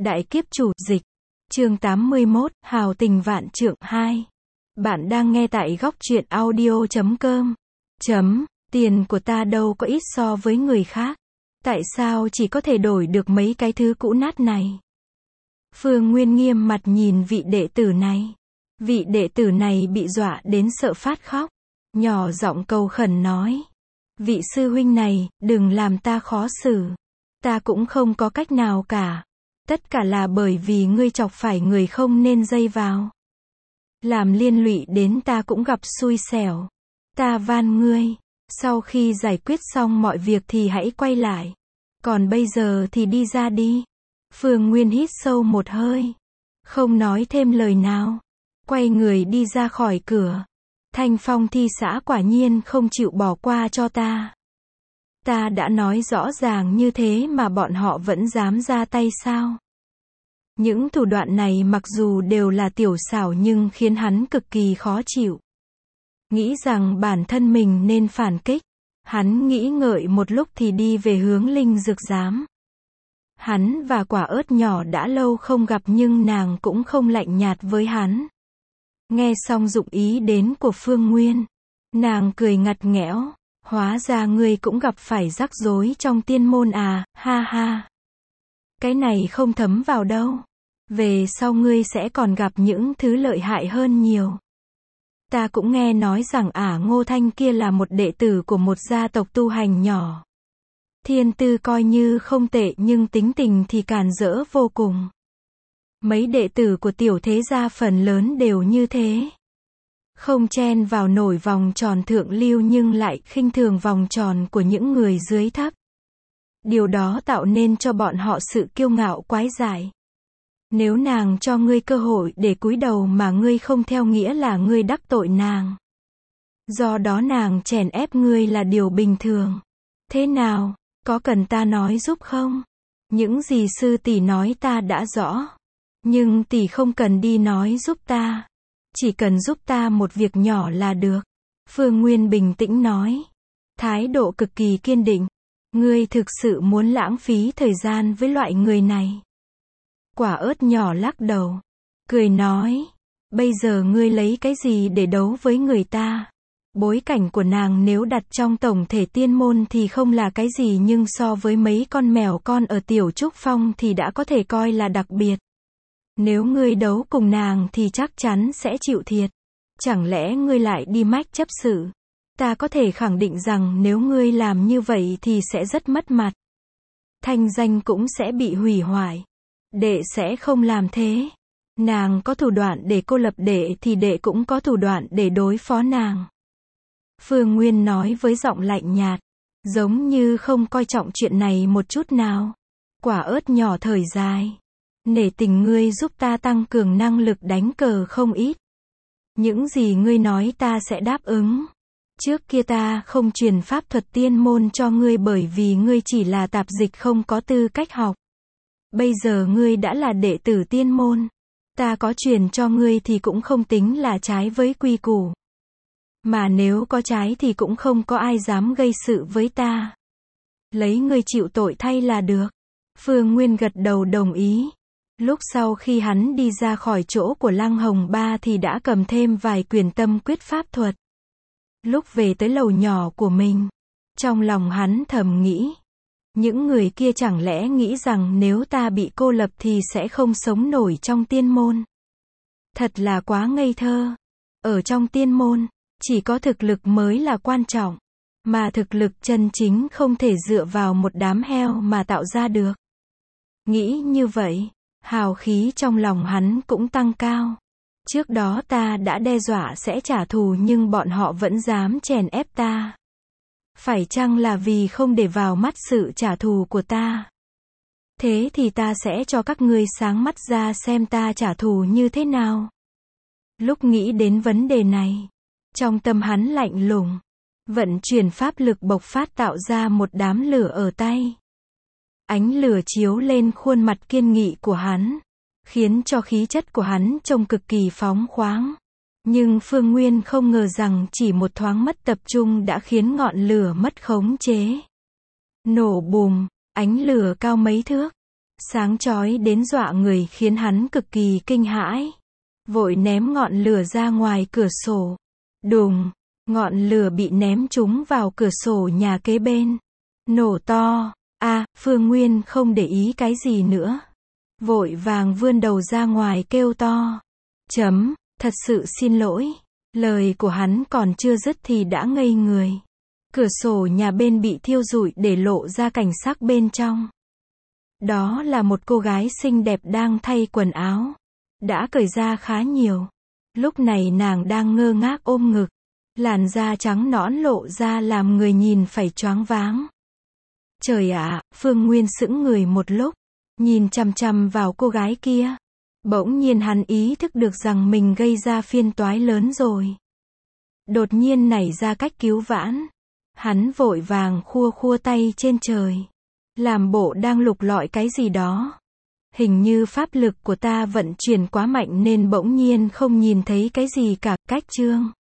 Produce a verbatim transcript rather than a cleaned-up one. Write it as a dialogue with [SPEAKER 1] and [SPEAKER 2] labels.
[SPEAKER 1] Đại kiếp chủ, dịch. Chương tám mươi mốt, hào tình vạn trượng hai. Bạn đang nghe tại góc truyện audio chấm com. Chấm, tiền của ta đâu có ít so với người khác. Tại sao chỉ có thể đổi được mấy cái thứ cũ nát này? Phương Nguyên nghiêm mặt nhìn vị đệ tử này. Vị đệ tử này bị dọa đến sợ phát khóc. Nhỏ giọng cầu khẩn nói. Vị sư huynh này, đừng làm ta khó xử. Ta cũng không có cách nào cả. Tất cả là bởi vì ngươi chọc phải người không nên dây vào. Làm liên lụy đến ta cũng gặp xui xẻo. Ta van ngươi, sau khi giải quyết xong mọi việc thì hãy quay lại. Còn bây giờ thì đi ra đi. Phương Nguyên hít sâu một hơi. Không nói thêm lời nào. Quay người đi ra khỏi cửa. Thanh Phong Thi xã quả nhiên không chịu bỏ qua cho ta. Ta đã nói rõ ràng như thế mà bọn họ vẫn dám ra tay sao? Những thủ đoạn này mặc dù đều là tiểu xảo nhưng khiến hắn cực kỳ khó chịu. Nghĩ rằng bản thân mình nên phản kích. Hắn nghĩ ngợi một lúc thì đi về hướng Linh Dược Giám. Hắn và Quả Ớt nhỏ đã lâu không gặp nhưng nàng cũng không lạnh nhạt với hắn. Nghe xong dụng ý đến của Phương Nguyên. Nàng cười ngặt nghẽo. Hóa ra ngươi cũng gặp phải rắc rối trong tiên môn à, ha ha. Cái này không thấm vào đâu. Về sau ngươi sẽ còn gặp những thứ lợi hại hơn nhiều. Ta cũng nghe nói rằng ả Ngô Thanh kia là một đệ tử của một gia tộc tu hành nhỏ. Thiên tư coi như không tệ nhưng tính tình thì càn rỡ vô cùng. Mấy đệ tử của tiểu thế gia phần lớn đều như thế. Không chen vào nổi vòng tròn thượng lưu nhưng lại khinh thường vòng tròn của những người dưới thấp. Điều đó tạo nên cho bọn họ sự kiêu ngạo quái dại. Nếu nàng cho ngươi cơ hội để cúi đầu mà ngươi không theo nghĩa là ngươi đắc tội nàng. Do đó nàng chèn ép ngươi là điều bình thường. Thế nào, có cần ta nói giúp không? Những gì sư tỷ nói ta đã rõ. Nhưng tỷ không cần đi nói giúp ta. Chỉ cần giúp ta một việc nhỏ là được. Phương Nguyên bình tĩnh nói. Thái độ cực kỳ kiên định. Ngươi thực sự muốn lãng phí thời gian với loại người này. Quả Ớt nhỏ lắc đầu. Cười nói. Bây giờ ngươi lấy cái gì để đấu với người ta? Bối cảnh của nàng nếu đặt trong tổng thể tiên môn thì không là cái gì nhưng so với mấy con mèo con ở Tiểu Trúc Phong thì đã có thể coi là đặc biệt. Nếu ngươi đấu cùng nàng thì chắc chắn sẽ chịu thiệt. Chẳng lẽ ngươi lại đi mách chấp sự? Ta có thể khẳng định rằng nếu ngươi làm như vậy thì sẽ rất mất mặt. Thanh danh cũng sẽ bị hủy hoại. Đệ sẽ không làm thế. Nàng có thủ đoạn để cô lập đệ thì đệ cũng có thủ đoạn để đối phó nàng. Phương Nguyên nói với giọng lạnh nhạt. Giống như không coi trọng chuyện này một chút nào. Quả Ớt nhỏ thở dài. Nể tình ngươi giúp ta tăng cường năng lực đánh cờ không ít. Những gì ngươi nói ta sẽ đáp ứng. Trước kia ta không truyền pháp thuật tiên môn cho ngươi bởi vì ngươi chỉ là tạp dịch không có tư cách học. Bây giờ ngươi đã là đệ tử tiên môn. Ta có truyền cho ngươi thì cũng không tính là trái với quy củ. Mà nếu có trái thì cũng không có ai dám gây sự với ta. Lấy ngươi chịu tội thay là được. Phương Nguyên gật đầu đồng ý. Lúc sau khi hắn đi ra khỏi chỗ của Lăng Hồng Ba thì đã cầm thêm vài quyển tâm quyết pháp thuật. Lúc về tới lầu nhỏ của mình, trong lòng hắn thầm nghĩ. Những người kia chẳng lẽ nghĩ rằng nếu ta bị cô lập thì sẽ không sống nổi trong tiên môn. Thật là quá ngây thơ. Ở trong tiên môn, chỉ có thực lực mới là quan trọng. Mà thực lực chân chính không thể dựa vào một đám heo mà tạo ra được. Nghĩ như vậy. Hào khí trong lòng hắn cũng tăng cao. Trước đó ta đã đe dọa sẽ trả thù nhưng bọn họ vẫn dám chèn ép ta. Phải chăng là vì không để vào mắt sự trả thù của ta? Thế thì ta sẽ cho các ngươi sáng mắt ra xem ta trả thù như thế nào. Lúc nghĩ đến vấn đề này, trong tâm hắn lạnh lùng, vận chuyển pháp lực bộc phát tạo ra một đám lửa ở tay. Ánh lửa chiếu lên khuôn mặt kiên nghị của hắn, khiến cho khí chất của hắn trông cực kỳ phóng khoáng. Nhưng Phương Nguyên không ngờ rằng chỉ một thoáng mất tập trung đã khiến ngọn lửa mất khống chế. Nổ bùm, ánh lửa cao mấy thước, sáng chói đến dọa người khiến hắn cực kỳ kinh hãi. Vội ném ngọn lửa ra ngoài cửa sổ. Đùng, ngọn lửa bị ném trúng vào cửa sổ nhà kế bên. Nổ to. A, Phương Nguyên không để ý cái gì nữa. Vội vàng vươn đầu ra ngoài kêu to. Chấm, thật sự xin lỗi. Lời của hắn còn chưa dứt thì đã ngây người. Cửa sổ nhà bên bị thiêu rụi để lộ ra cảnh sắc bên trong. Đó là một cô gái xinh đẹp đang thay quần áo. Đã cởi ra khá nhiều. Lúc này nàng đang ngơ ngác ôm ngực. Làn da trắng nõn lộ ra làm người nhìn phải choáng váng. Trời ạ, Phương Nguyên sững người một lúc. Nhìn chằm chằm vào cô gái kia. Bỗng nhiên hắn ý thức được rằng mình gây ra phiền toái lớn rồi. Đột nhiên nảy ra cách cứu vãn. Hắn vội vàng khua khua tay trên trời. Làm bộ đang lục lọi cái gì đó. Hình như pháp lực của ta vận chuyển quá mạnh nên bỗng nhiên không nhìn thấy cái gì cả. Cách chương